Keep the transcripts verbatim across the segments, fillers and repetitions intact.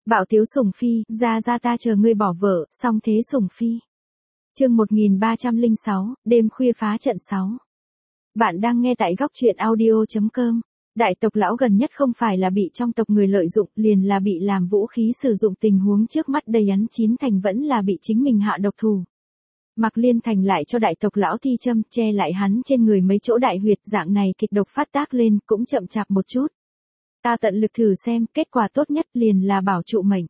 Bạo tiếu sủng phi, ra ra ta chờ ngươi bỏ vợ, song thế sủng phi. Chương một nghìn ba trăm lẻ sáu, đêm khuya phá trận sáu. Bạn đang nghe tại góc truyện audio chấm com. Đại tộc lão gần nhất không phải là bị trong tộc người lợi dụng, liền là bị làm vũ khí sử dụng, tình huống trước mắt đầy ắn chín thành vẫn là bị chính mình hạ độc thủ. Mạc Liên Thành lại cho đại tộc lão thi châm, che lại hắn trên người mấy chỗ đại huyệt, dạng này kịch độc phát tác lên, cũng chậm chạp một chút. Ta tận lực thử xem, kết quả tốt nhất liền là bảo trụ mệnh.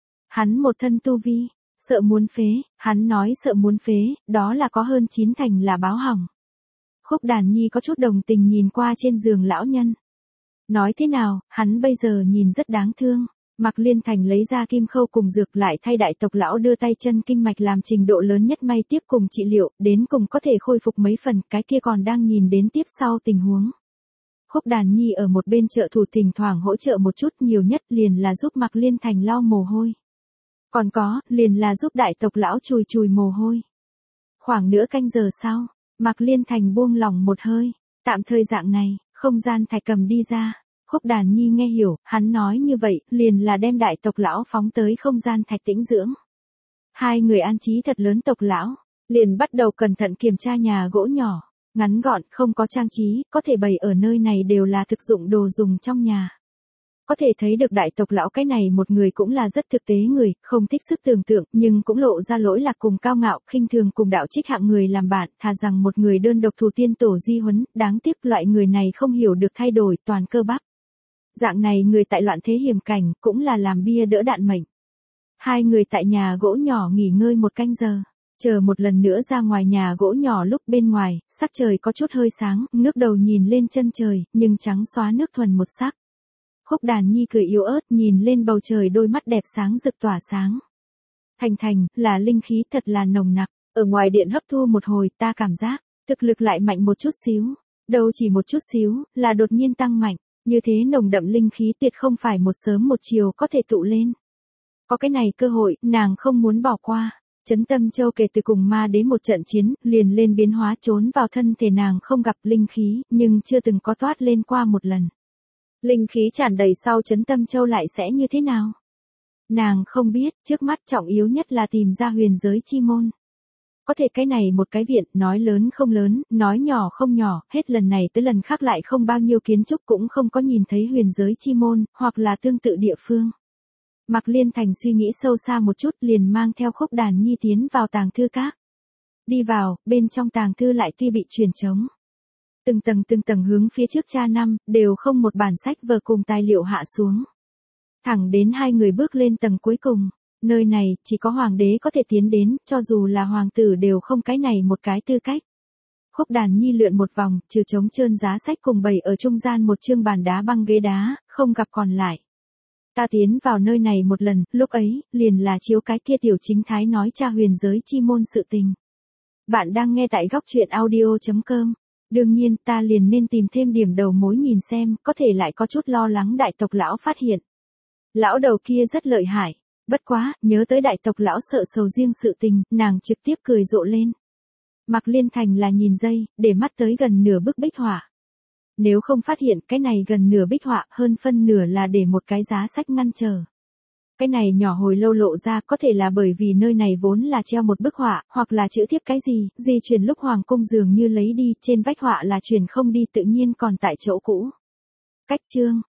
Hắn một thân tu vi, sợ muốn phế, hắn nói sợ muốn phế, đó là có hơn chín thành là báo hỏng. Khúc Đàn Nhi có chút đồng tình nhìn qua trên giường lão nhân. Nói thế nào, hắn bây giờ nhìn rất đáng thương. Mạc Liên Thành lấy ra kim khâu cùng dược, lại thay đại tộc lão đưa tay chân kinh mạch làm trình độ lớn nhất may tiếp cùng trị liệu, đến cùng có thể khôi phục mấy phần, cái kia còn đang nhìn đến tiếp sau tình huống. Khúc Đàn Nhi ở một bên trợ thủ thỉnh thoảng hỗ trợ một chút, nhiều nhất liền là giúp Mạc Liên Thành lau mồ hôi. Còn có, liền là giúp đại tộc lão chùi chùi mồ hôi. Khoảng nửa canh giờ sau, Mạc Liên Thành buông lỏng một hơi, tạm thời dạng này, không gian thạch cầm đi ra. Khúc Đàn Nhi nghe hiểu, hắn nói như vậy, liền là đem đại tộc lão phóng tới không gian thạch tĩnh dưỡng. Hai người an trí thật lớn tộc lão, liền bắt đầu cẩn thận kiểm tra nhà gỗ nhỏ, ngắn gọn, không có trang trí, có thể bày ở nơi này đều là thực dụng đồ dùng trong nhà. Có thể thấy được đại tộc lão cái này một người cũng là rất thực tế người, không thích sức tưởng tượng, nhưng cũng lộ ra lỗi lạc cùng cao ngạo, khinh thường cùng đạo trích hạng người làm bạn, thà rằng một người đơn độc thủ tiên tổ di huấn, đáng tiếc loại người này không hiểu được thay đổi toàn cơ bắp. Dạng này người tại loạn thế hiểm cảnh, cũng là làm bia đỡ đạn mệnh. Hai người tại nhà gỗ nhỏ nghỉ ngơi một canh giờ, chờ một lần nữa ra ngoài nhà gỗ nhỏ, lúc bên ngoài, sắc trời có chút hơi sáng, ngước đầu nhìn lên chân trời, nhưng trắng xóa nước thuần một sắc. Khúc Đàn Nhi cười yếu ớt nhìn lên bầu trời, đôi mắt đẹp sáng rực tỏa sáng. Thành Thành, là linh khí thật là nồng nặc, ở ngoài điện hấp thu một hồi, ta cảm giác, thực lực lại mạnh một chút xíu, đâu chỉ một chút xíu, là đột nhiên tăng mạnh. Như thế nồng đậm linh khí tuyệt không phải một sớm một chiều có thể tụ lên. Có cái này cơ hội, nàng không muốn bỏ qua. Trấn Tâm Châu kể từ cùng ma đế một trận chiến, liền lên biến hóa trốn vào thân thể nàng, không gặp linh khí, nhưng chưa từng có toát lên qua một lần. Linh khí tràn đầy sau Trấn Tâm Châu lại sẽ như thế nào? Nàng không biết, trước mắt trọng yếu nhất là tìm ra huyền giới chi môn. Có thể cái này một cái viện, nói lớn không lớn, nói nhỏ không nhỏ, hết lần này tới lần khác lại không bao nhiêu kiến trúc, cũng không có nhìn thấy huyền giới chi môn, hoặc là tương tự địa phương. Mạc Liên Thành suy nghĩ sâu xa một chút, liền mang theo Khúc Đàn Nhi tiến vào tàng thư các. Đi vào, bên trong tàng thư lại tuy bị truyền trống. Từng tầng từng tầng hướng phía trước tra năm, đều không một bản sách vở cùng tài liệu hạ xuống. Thẳng đến hai người bước lên tầng cuối cùng. Nơi này, chỉ có hoàng đế có thể tiến đến, cho dù là hoàng tử đều không cái này một cái tư cách. Khúc Đàn Nhi lượn một vòng, trừ trống trơn giá sách cùng bày ở trung gian một chương bàn đá băng ghế đá, không gặp còn lại. Ta tiến vào nơi này một lần, lúc ấy, liền là chiếu cái kia tiểu chính thái nói tra huyền giới chi môn sự tình. Bạn đang nghe tại góc truyện audio chấm com. Đương nhiên, ta liền nên tìm thêm điểm đầu mối nhìn xem, có thể lại có chút lo lắng đại tộc lão phát hiện. Lão đầu kia rất lợi hại. Bất quá, nhớ tới đại tộc lão sợ sầu riêng sự tình, nàng trực tiếp cười rộ lên. Mạc Liên Thành là nhìn dây, để mắt tới gần nửa bức bích họa. Nếu không phát hiện, cái này gần nửa bích họa, hơn phân nửa là để một cái giá sách ngăn trở. Cái này nhỏ hồi lâu lộ ra, có thể là bởi vì nơi này vốn là treo một bức họa, hoặc là chữ thiếp cái gì, di chuyển lúc hoàng cung dường như lấy đi, trên vách họa là chuyển không đi, tự nhiên còn tại chỗ cũ. Cách chương,